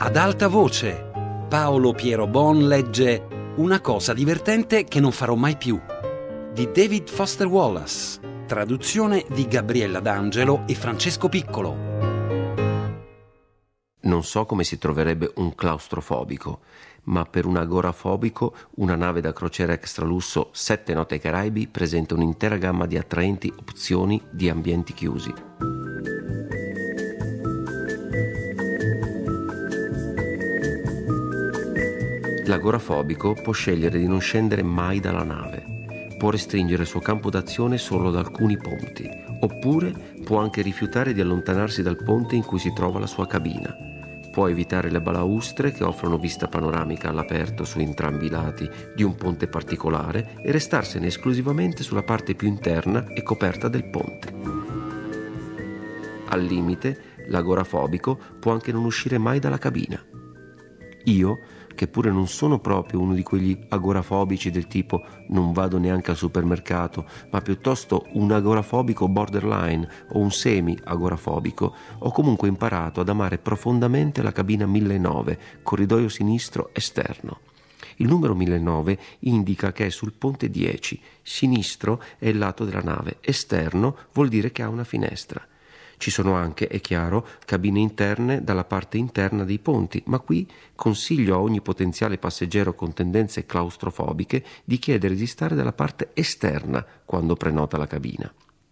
Ad alta voce, Paolo Piero Bon legge Una cosa divertente che non farò mai più, di David Foster Wallace, traduzione di Gabriella D'Angelo e Francesco Piccolo. Non so come si troverebbe un claustrofobico, ma per un agorafobico una nave da crociera extralusso 7 note ai Caraibi presenta un'intera gamma di attraenti opzioni di ambienti chiusi. L'agorafobico può scegliere di non scendere mai dalla nave, può restringere il suo campo d'azione solo ad alcuni ponti, oppure può anche rifiutare di allontanarsi dal ponte in cui si trova la sua cabina. Può evitare le balaustre che offrono vista panoramica all'aperto su entrambi i lati di un ponte particolare e restarsene esclusivamente sulla parte più interna e coperta del ponte. Al limite, l'agorafobico può anche non uscire mai dalla cabina. Io, che pure non sono proprio uno di quegli agorafobici del tipo non vado neanche al supermercato, ma piuttosto un agorafobico borderline o un semi-agorafobico, ho comunque imparato ad amare profondamente la cabina 1009, corridoio sinistro esterno. Il numero 1009 indica che è sul ponte 10, sinistro è il lato della nave, esterno vuol dire che ha una finestra. Ci sono anche, è chiaro, cabine interne dalla parte interna dei ponti, ma qui consiglio a ogni potenziale passeggero con tendenze claustrofobiche di chiedere di stare dalla parte esterna quando prenota la cabina.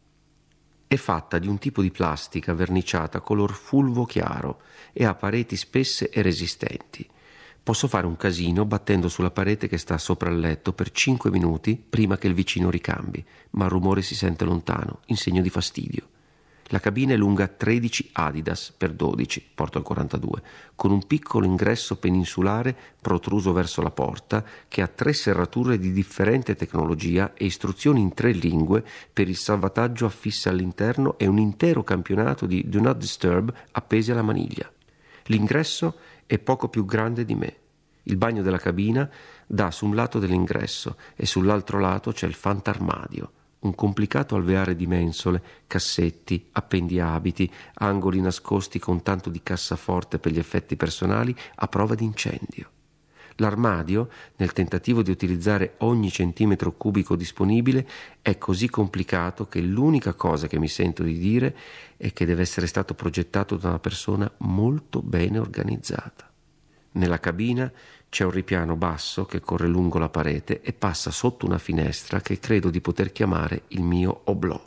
È fatta di un tipo di plastica verniciata color fulvo chiaro e ha pareti spesse e resistenti. Posso fare un casino battendo sulla parete che sta sopra il letto per 5 minuti prima che il vicino ricambi, ma il rumore si sente lontano, in segno di fastidio. La cabina è lunga 13 Adidas per 12, porto al 42, con un piccolo ingresso peninsulare protruso verso la porta che ha 3 serrature di differente tecnologia e istruzioni in 3 lingue per il salvataggio affisse all'interno e un intero campionato di Do Not Disturb appesi alla maniglia. L'ingresso è poco più grande di me. Il bagno della cabina dà su un lato dell'ingresso e sull'altro lato c'è il fantarmadio. Un complicato alveare di mensole, cassetti, appendiabiti, angoli nascosti con tanto di cassaforte per gli effetti personali a prova di incendio. L'armadio, nel tentativo di utilizzare ogni centimetro cubico disponibile, è così complicato che l'unica cosa che mi sento di dire è che deve essere stato progettato da una persona molto bene organizzata. Nella cabina c'è un ripiano basso che corre lungo la parete e passa sotto una finestra che credo di poter chiamare il mio oblò.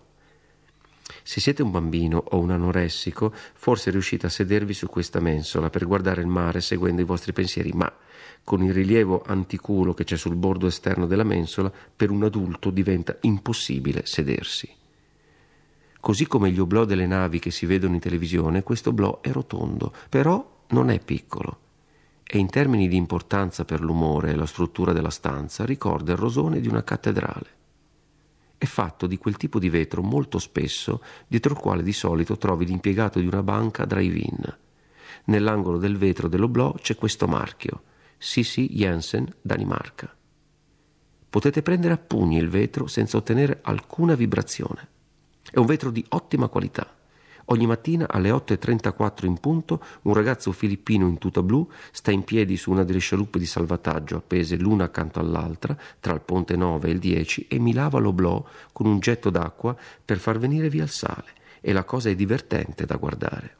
Se siete un bambino o un anoressico, forse riuscite a sedervi su questa mensola per guardare il mare seguendo i vostri pensieri, ma con il rilievo anticulo che c'è sul bordo esterno della mensola, per un adulto diventa impossibile sedersi. Così come gli oblò delle navi che si vedono in televisione, questo oblò è rotondo, però non è piccolo. E in termini di importanza per l'umore e la struttura della stanza ricorda il rosone di una cattedrale. È fatto di quel tipo di vetro molto spesso dietro il quale di solito trovi l'impiegato di una banca drive-in. Nell'angolo del vetro dell'oblò c'è questo marchio, C.C. Jensen, Danimarca. Potete prendere a pugni il vetro senza ottenere alcuna vibrazione. È un vetro di ottima qualità. Ogni mattina alle 8:34 in punto un ragazzo filippino in tuta blu sta in piedi su una delle scialuppe di salvataggio appese l'una accanto all'altra tra il ponte 9 e il 10 e mi lava l'oblò con un getto d'acqua per far venire via il sale e la cosa è divertente da guardare.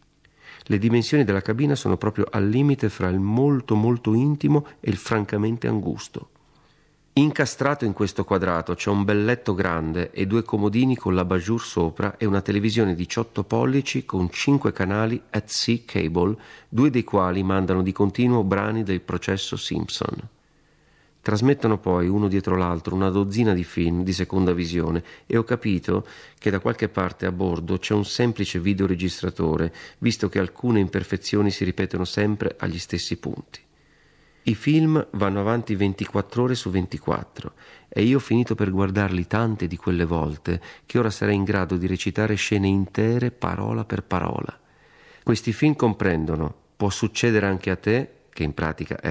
Le dimensioni della cabina sono proprio al limite fra il molto molto intimo e il francamente angusto. Incastrato in questo quadrato c'è un bel letto grande e 2 comodini con l'abajur sopra e una televisione 18 pollici con 5 canali at-sea cable, 2 dei quali mandano di continuo brani del processo Simpson. Trasmettono poi uno dietro l'altro una dozzina di film di seconda visione e ho capito che da qualche parte a bordo c'è un semplice videoregistratore, visto che alcune imperfezioni si ripetono sempre agli stessi punti. I film vanno avanti 24 ore su 24 e io ho finito per guardarli tante di quelle volte che ora sarei in grado di recitare scene intere parola per parola. Questi film comprendono Può succedere anche a te, che in pratica è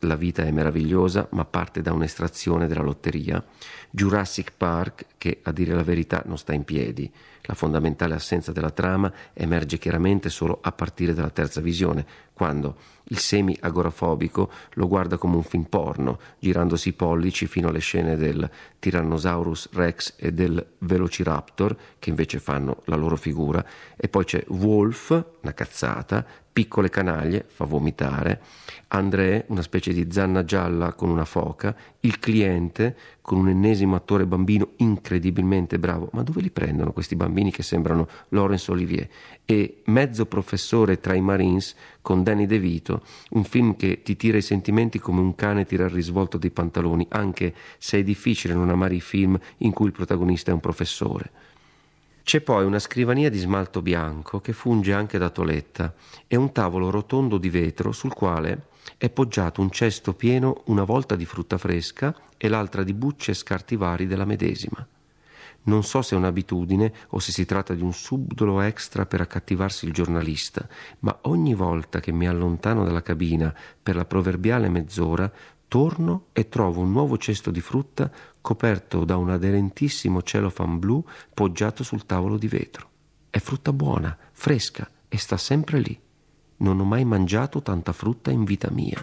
La vita è meravigliosa, ma parte da un'estrazione della lotteria, Jurassic Park, che a dire la verità non sta in piedi. La fondamentale assenza della trama emerge chiaramente solo a partire dalla terza visione, quando il semi-agorafobico lo guarda come un film porno, girandosi i pollici fino alle scene del Tyrannosaurus Rex e del Velociraptor, che invece fanno la loro figura, e poi c'è Wolf, una cazzata, Piccole canaglie, fa vomitare, André, una specie di zanna gialla con una foca, Il cliente, con un ennesimo attore bambino incredibilmente bravo. Ma dove li prendono questi bambini che sembrano Laurence Olivier? E Mezzo professore tra i Marines con Danny DeVito, un film che ti tira i sentimenti come un cane tira il risvolto dei pantaloni, anche se è difficile non amare i film in cui il protagonista è un professore. C'è poi una scrivania di smalto bianco che funge anche da toletta e un tavolo rotondo di vetro sul quale è poggiato un cesto pieno una volta di frutta fresca e l'altra di bucce e scarti vari della medesima. Non so se è un'abitudine o se si tratta di un subdolo extra per accattivarsi il giornalista, ma ogni volta che mi allontano dalla cabina per la proverbiale mezz'ora, torno e trovo un nuovo cesto di frutta coperto da un aderentissimo cellophane blu poggiato sul tavolo di vetro. È frutta buona, fresca e sta sempre lì. Non ho mai mangiato tanta frutta in vita mia.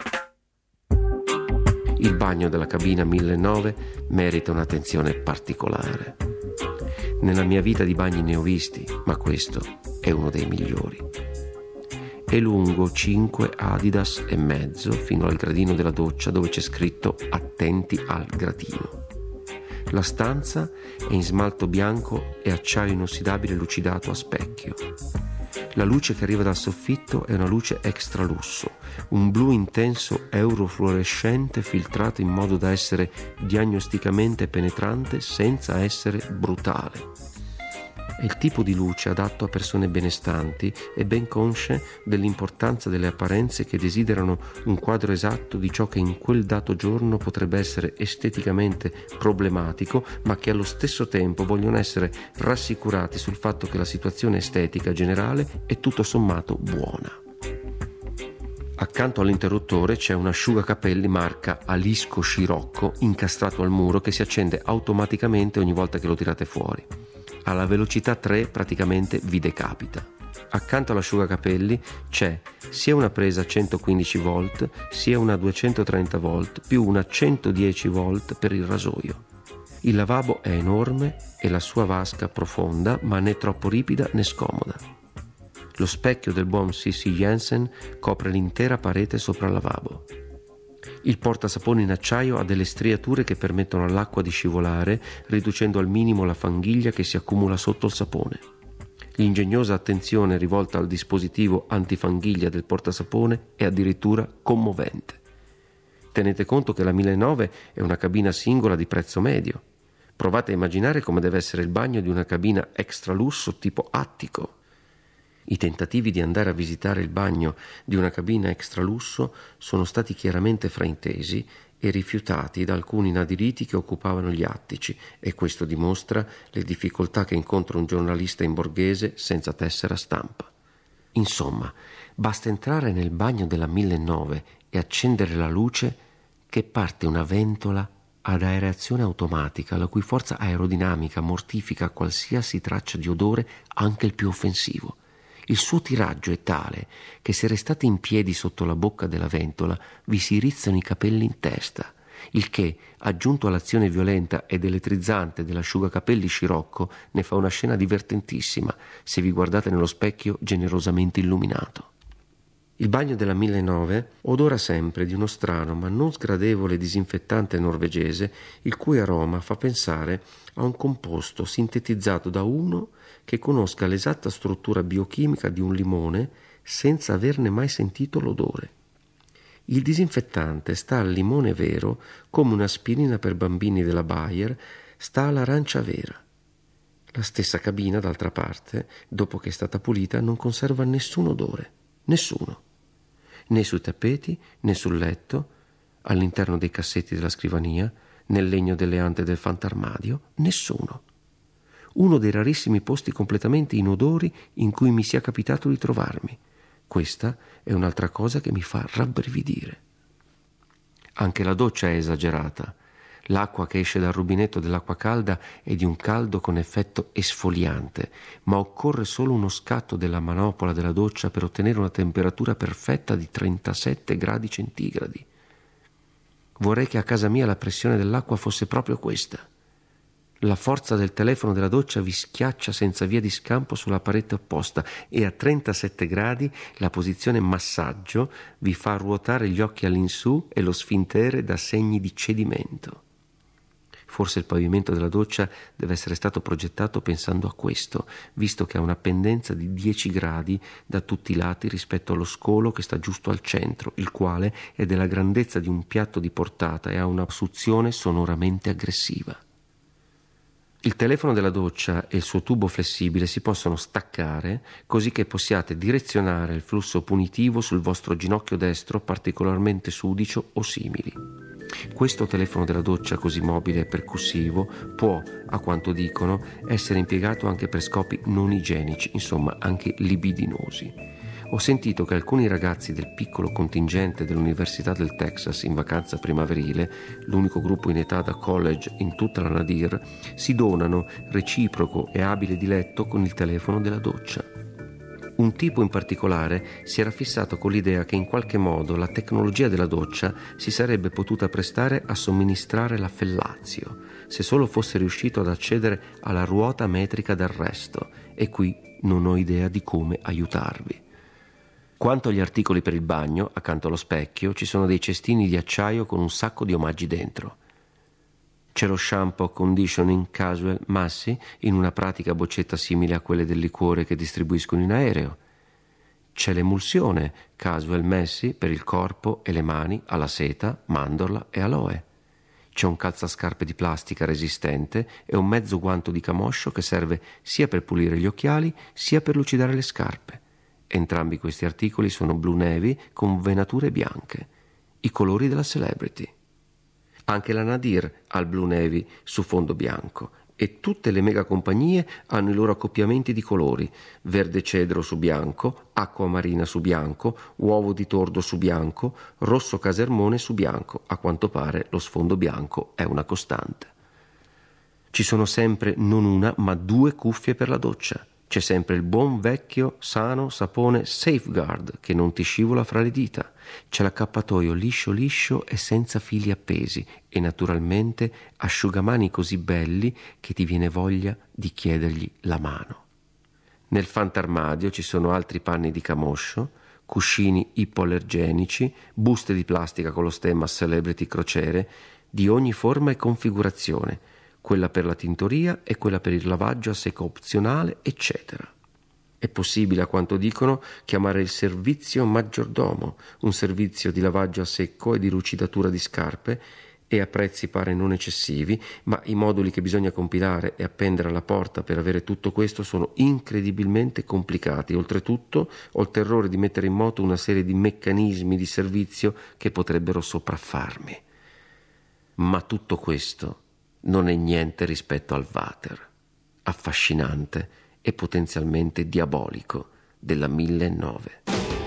Il bagno della cabina 1009 merita un'attenzione particolare. Nella mia vita di bagni ne ho visti, ma questo è uno dei migliori. È lungo 5 Adidas e mezzo fino al gradino della doccia dove c'è scritto "Attenti al gradino". La stanza è in smalto bianco e acciaio inossidabile lucidato a specchio. La luce che arriva dal soffitto è una luce extra lusso, un blu intenso eurofluorescente filtrato in modo da essere diagnosticamente penetrante senza essere brutale. È il tipo di luce adatto a persone benestanti e ben consce dell'importanza delle apparenze che desiderano un quadro esatto di ciò che in quel dato giorno potrebbe essere esteticamente problematico, ma che allo stesso tempo vogliono essere rassicurati sul fatto che la situazione estetica generale è tutto sommato buona. Accanto all'interruttore c'è un asciugacapelli marca Alisco Scirocco incastrato al muro che si accende automaticamente ogni volta che lo tirate fuori. Alla velocità 3 praticamente vi decapita. Accanto all'asciugacapelli c'è sia una presa 115 volt sia una 230 volt più una 110 volt per il rasoio. Il lavabo è enorme e la sua vasca profonda, ma né troppo ripida né scomoda. Lo specchio del buon C.C. Jensen copre l'intera parete sopra il lavabo. Il portasapone in acciaio ha delle striature che permettono all'acqua di scivolare, riducendo al minimo la fanghiglia che si accumula sotto il sapone. L'ingegnosa attenzione rivolta al dispositivo antifanghiglia del portasapone è addirittura commovente. Tenete conto che la 1009 è una cabina singola di prezzo medio. Provate a immaginare come deve essere il bagno di una cabina extra lusso tipo attico. I tentativi di andare a visitare il bagno di una cabina extra lusso sono stati chiaramente fraintesi e rifiutati da alcuni inadiriti che occupavano gli attici, e questo dimostra le difficoltà che incontra un giornalista in borghese senza tessera stampa. Insomma, basta entrare nel bagno della 1009 e accendere la luce che parte una ventola ad aerazione automatica la cui forza aerodinamica mortifica qualsiasi traccia di odore, anche il più offensivo. Il suo tiraggio è tale che se restate in piedi sotto la bocca della ventola vi si rizzano i capelli in testa, il che, aggiunto all'azione violenta ed elettrizzante dell'asciugacapelli Scirocco, ne fa una scena divertentissima se vi guardate nello specchio generosamente illuminato. Il bagno della 1009 odora sempre di uno strano ma non sgradevole disinfettante norvegese il cui aroma fa pensare a un composto sintetizzato da uno che conosca l'esatta struttura biochimica di un limone senza averne mai sentito l'odore. Il disinfettante sta al limone vero come un'aspirina per bambini della Bayer sta all'arancia vera. La stessa cabina, d'altra parte, dopo che è stata pulita, non conserva nessun odore, nessuno. Né sui tappeti, né sul letto, all'interno dei cassetti della scrivania, nel legno delle ante del fantarmadio, nessuno. Uno dei rarissimi posti completamente inodori in cui mi sia capitato di trovarmi. Questa è un'altra cosa che mi fa rabbrividire. Anche la doccia è esagerata. L'acqua che esce dal rubinetto dell'acqua calda è di un caldo con effetto esfoliante, ma occorre solo uno scatto della manopola della doccia per ottenere una temperatura perfetta di 37 gradi centigradi. Vorrei che a casa mia la pressione dell'acqua fosse proprio questa. La forza del telefono della doccia vi schiaccia senza via di scampo sulla parete opposta e a 37 gradi la posizione massaggio vi fa ruotare gli occhi all'insù e lo sfintere dà segni di cedimento. Forse il pavimento della doccia deve essere stato progettato pensando a questo, visto che ha una pendenza di 10 gradi da tutti i lati rispetto allo scolo che sta giusto al centro, il quale è della grandezza di un piatto di portata e ha una suzione sonoramente aggressiva. Il telefono della doccia e il suo tubo flessibile si possono staccare così che possiate direzionare il flusso punitivo sul vostro ginocchio destro particolarmente sudicio o simili. Questo telefono della doccia così mobile e percussivo può, a quanto dicono, essere impiegato anche per scopi non igienici, insomma anche libidinosi. Ho sentito che alcuni ragazzi del piccolo contingente dell'Università del Texas in vacanza primaverile, l'unico gruppo in età da college in tutta la Nadir, si donano reciproco e abile diletto con il telefono della doccia. Un tipo in particolare si era fissato con l'idea che in qualche modo la tecnologia della doccia si sarebbe potuta prestare a somministrare la fellazio, se solo fosse riuscito ad accedere alla ruota metrica del resto, e qui non ho idea di come aiutarvi. Quanto agli articoli per il bagno, accanto allo specchio ci sono dei cestini di acciaio con un sacco di omaggi dentro. C'è lo shampoo Conditioning Casual Massy in una pratica boccetta simile a quelle del liquore che distribuiscono in aereo. C'è l'emulsione Casual Massy per il corpo e le mani alla seta, mandorla e aloe. C'è un calzascarpe di plastica resistente e un mezzo guanto di camoscio che serve sia per pulire gli occhiali sia per lucidare le scarpe. Entrambi questi articoli sono Blue Navy con venature bianche, i colori della Celebrity. Anche la Nadir ha il Blue Navy su fondo bianco e tutte le mega compagnie hanno i loro accoppiamenti di colori: verde cedro su bianco, acqua marina su bianco, uovo di tordo su bianco, rosso casermone su bianco. A quanto pare lo sfondo bianco è una costante. Ci sono sempre non una ma 2 cuffie per la doccia. C'è sempre il buon vecchio sano sapone Safeguard che non ti scivola fra le dita. C'è l'accappatoio liscio liscio e senza fili appesi e naturalmente asciugamani così belli che ti viene voglia di chiedergli la mano. Nel fantarmadio ci sono altri panni di camoscio, cuscini ipoallergenici, buste di plastica con lo stemma Celebrity Crociere di ogni forma e configurazione, quella per la tintoria e quella per il lavaggio a secco opzionale, eccetera. È possibile, a quanto dicono, chiamare il servizio maggiordomo, un servizio di lavaggio a secco e di lucidatura di scarpe, e a prezzi pare non eccessivi, ma i moduli che bisogna compilare e appendere alla porta per avere tutto questo sono incredibilmente complicati. Oltretutto, ho il terrore di mettere in moto una serie di meccanismi di servizio che potrebbero sopraffarmi. Ma tutto questo non è niente rispetto al water, affascinante e potenzialmente diabolico della 1009.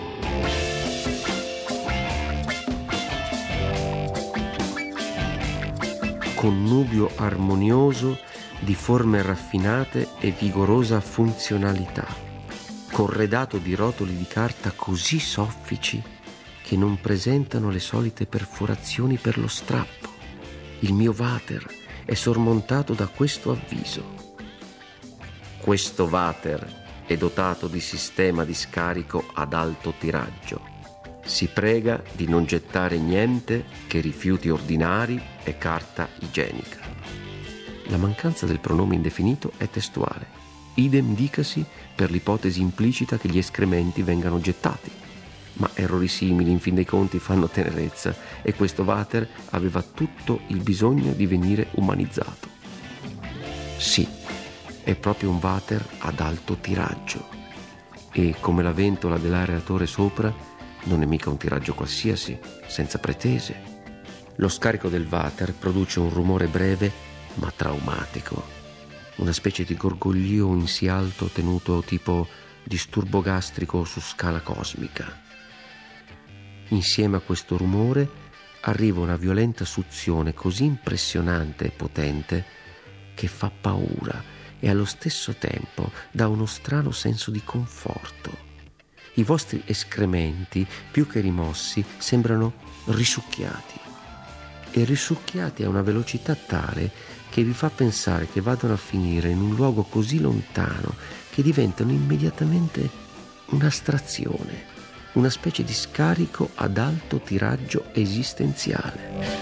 Connubio armonioso di forme raffinate e vigorosa funzionalità, corredato di rotoli di carta così soffici che non presentano le solite perforazioni per lo strappo. Il mio water è sormontato da questo avviso: questo water è dotato di sistema di scarico ad alto tiraggio. Si prega di non gettare niente che rifiuti ordinari e carta igienica. La mancanza del pronome indefinito è testuale. Idem dicasi per l'ipotesi implicita che gli escrementi vengano gettati. Ma errori simili in fin dei conti fanno tenerezza e questo water aveva tutto il bisogno di venire umanizzato. Sì, è proprio un water ad alto tiraggio e, come la ventola dell'aeratore sopra, non è mica un tiraggio qualsiasi, senza pretese. Lo scarico del water produce un rumore breve ma traumatico, una specie di gorgoglio in si alto tenuto tipo disturbo gastrico su scala cosmica. Insieme a questo rumore arriva una violenta suzione così impressionante e potente che fa paura e allo stesso tempo dà uno strano senso di conforto. I vostri escrementi, più che rimossi, sembrano risucchiati, e risucchiati a una velocità tale che vi fa pensare che vadano a finire in un luogo così lontano che diventano immediatamente un'astrazione, una specie di scarico ad alto tiraggio esistenziale.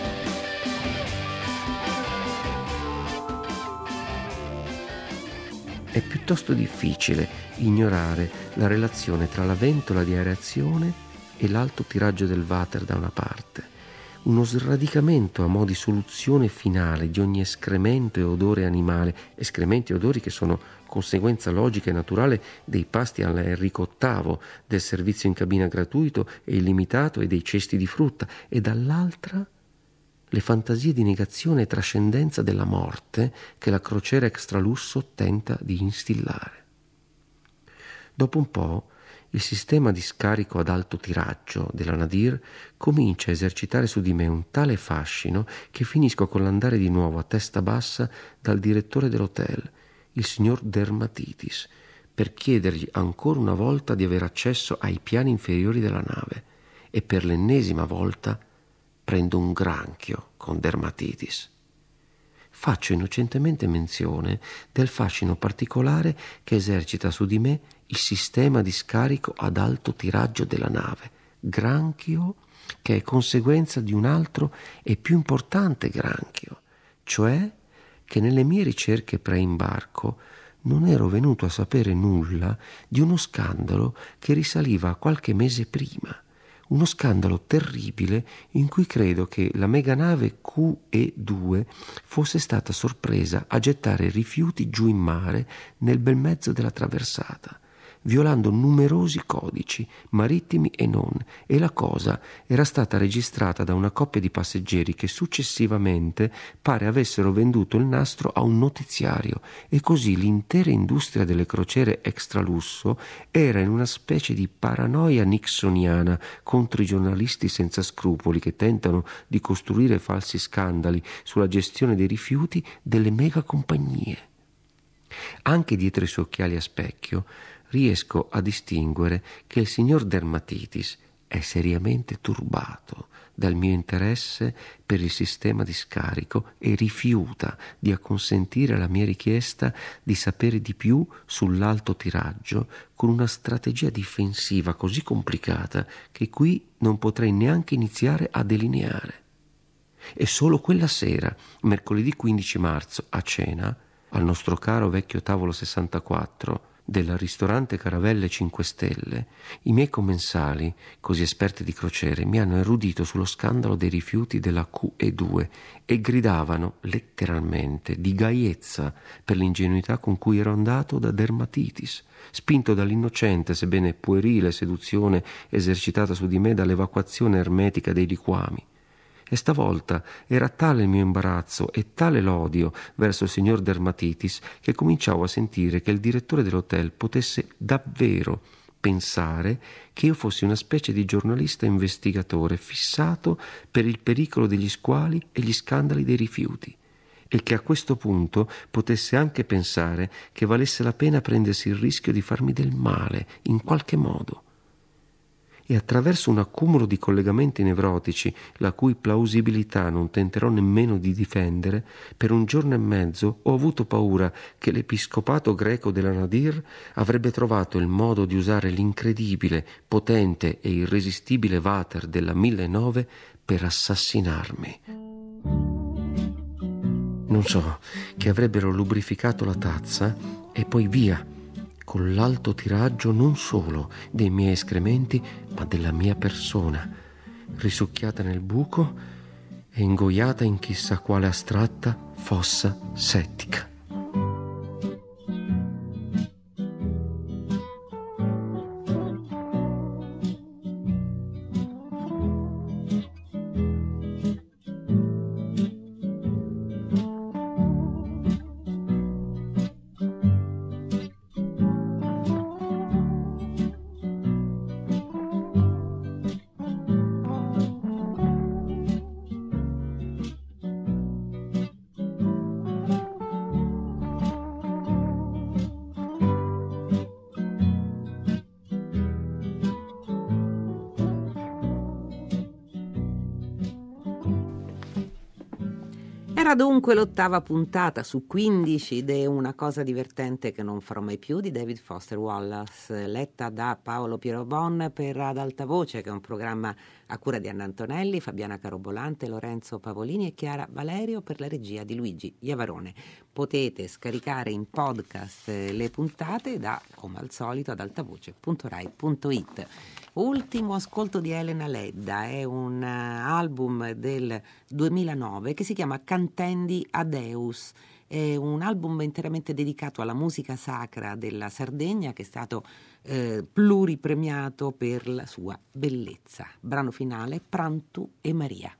È piuttosto difficile ignorare la relazione tra la ventola di aerazione e l'alto tiraggio del water da una parte, uno sradicamento a mo' di soluzione finale di ogni escremento e odore animale, escrementi e odori che sono conseguenza logica e naturale dei pasti all'Enrico VIII, del servizio in cabina gratuito e illimitato e dei cesti di frutta, e dall'altra le fantasie di negazione e trascendenza della morte che la crociera extralusso tenta di instillare. Dopo un po', il sistema di scarico ad alto tiraggio della Nadir comincia a esercitare su di me un tale fascino che finisco con l'andare di nuovo a testa bassa dal direttore dell'hotel, il signor Dermatitis, per chiedergli ancora una volta di avere accesso ai piani inferiori della nave, e per l'ennesima volta prendo un granchio con Dermatitis. Faccio innocentemente menzione del fascino particolare che esercita su di me il sistema di scarico ad alto tiraggio della nave, granchio che è conseguenza di un altro e più importante granchio, cioè che nelle mie ricerche pre-imbarco non ero venuto a sapere nulla di uno scandalo che risaliva a qualche mese prima, uno scandalo terribile in cui credo che la meganave QE2 fosse stata sorpresa a gettare rifiuti giù in mare nel bel mezzo della traversata, violando numerosi codici, marittimi e non, e la cosa era stata registrata da una coppia di passeggeri che successivamente pare avessero venduto il nastro a un notiziario, e così l'intera industria delle crociere extralusso era in una specie di paranoia nixoniana contro i giornalisti senza scrupoli che tentano di costruire falsi scandali sulla gestione dei rifiuti delle megacompagnie. Anche dietro i suoi occhiali a specchio riesco a distinguere che il signor Dermatitis è seriamente turbato dal mio interesse per il sistema di scarico e rifiuta di acconsentire alla mia richiesta di sapere di più sull'alto tiraggio, con una strategia difensiva così complicata che qui non potrei neanche iniziare a delineare. E solo quella sera, mercoledì 15 marzo, a cena, al nostro caro vecchio tavolo 64 del ristorante Caravelle 5 Stelle, i miei commensali, così esperti di crociere, mi hanno erudito sullo scandalo dei rifiuti della QE2 e gridavano letteralmente di gaiezza per l'ingenuità con cui ero andato da Dermatitis, spinto dall'innocente sebbene puerile seduzione esercitata su di me dall'evacuazione ermetica dei liquami. E stavolta era tale il mio imbarazzo e tale l'odio verso il signor Dermatitis che cominciavo a sentire che il direttore dell'hotel potesse davvero pensare che io fossi una specie di giornalista investigatore fissato per il pericolo degli squali e gli scandali dei rifiuti, e che a questo punto potesse anche pensare che valesse la pena prendersi il rischio di farmi del male in qualche modo. E attraverso un accumulo di collegamenti nevrotici, la cui plausibilità non tenterò nemmeno di difendere, per un giorno e mezzo ho avuto paura che l'episcopato greco della Nadir avrebbe trovato il modo di usare l'incredibile, potente e irresistibile water della 1009 per assassinarmi. Non so, che avrebbero lubrificato la tazza e poi via, con l'alto tiraggio non solo dei miei escrementi, ma della mia persona, risucchiata nel buco e ingoiata in chissà quale astratta fossa settica. Era dunque l'8ª puntata su 15 de Una cosa divertente che non farò mai più di David Foster Wallace, letta da Paolo Piero Bon per Ad Alta Voce, che è un programma a cura di Anna Antonelli, Fabiana Carobolante, Lorenzo Pavolini e Chiara Valerio, per la regia di Luigi Iavarone. Potete scaricare in podcast le puntate da, come al solito, adaltavoce.rai.it. Ultimo ascolto di Elena Ledda, è un album del 2009 che si chiama Cantendi Adeus. È un album interamente dedicato alla musica sacra della Sardegna, che è stato pluripremiato per la sua bellezza. Brano finale, Prantu e Maria.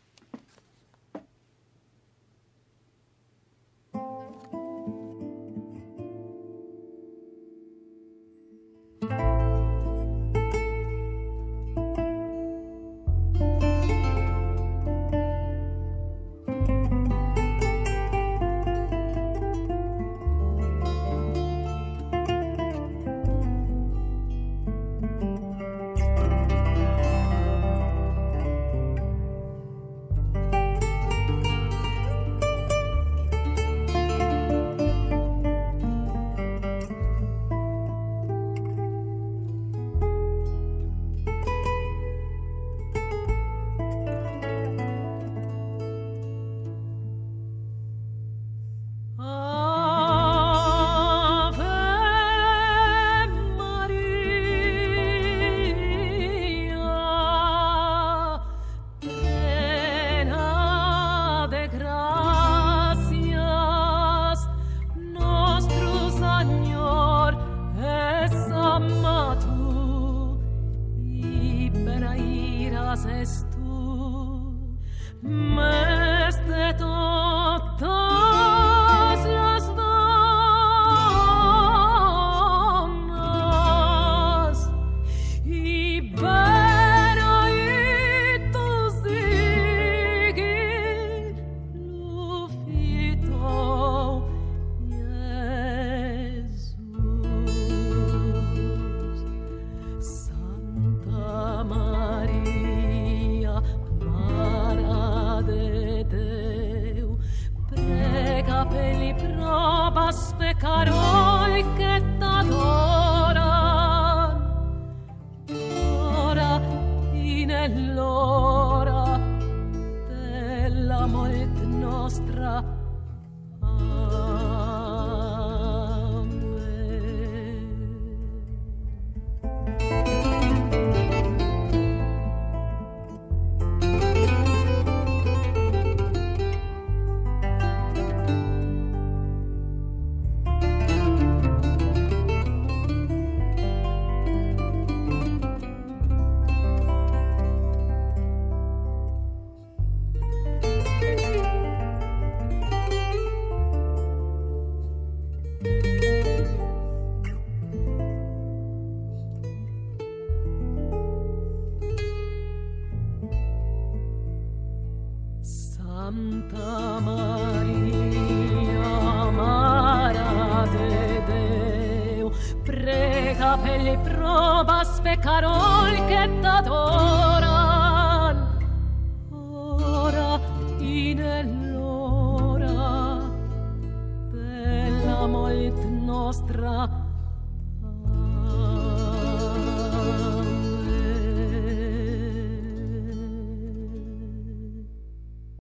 Santa Maria, Mara de Deu, prega per le probas peccarol che t'adoran, ora in l'ora della morte nostra.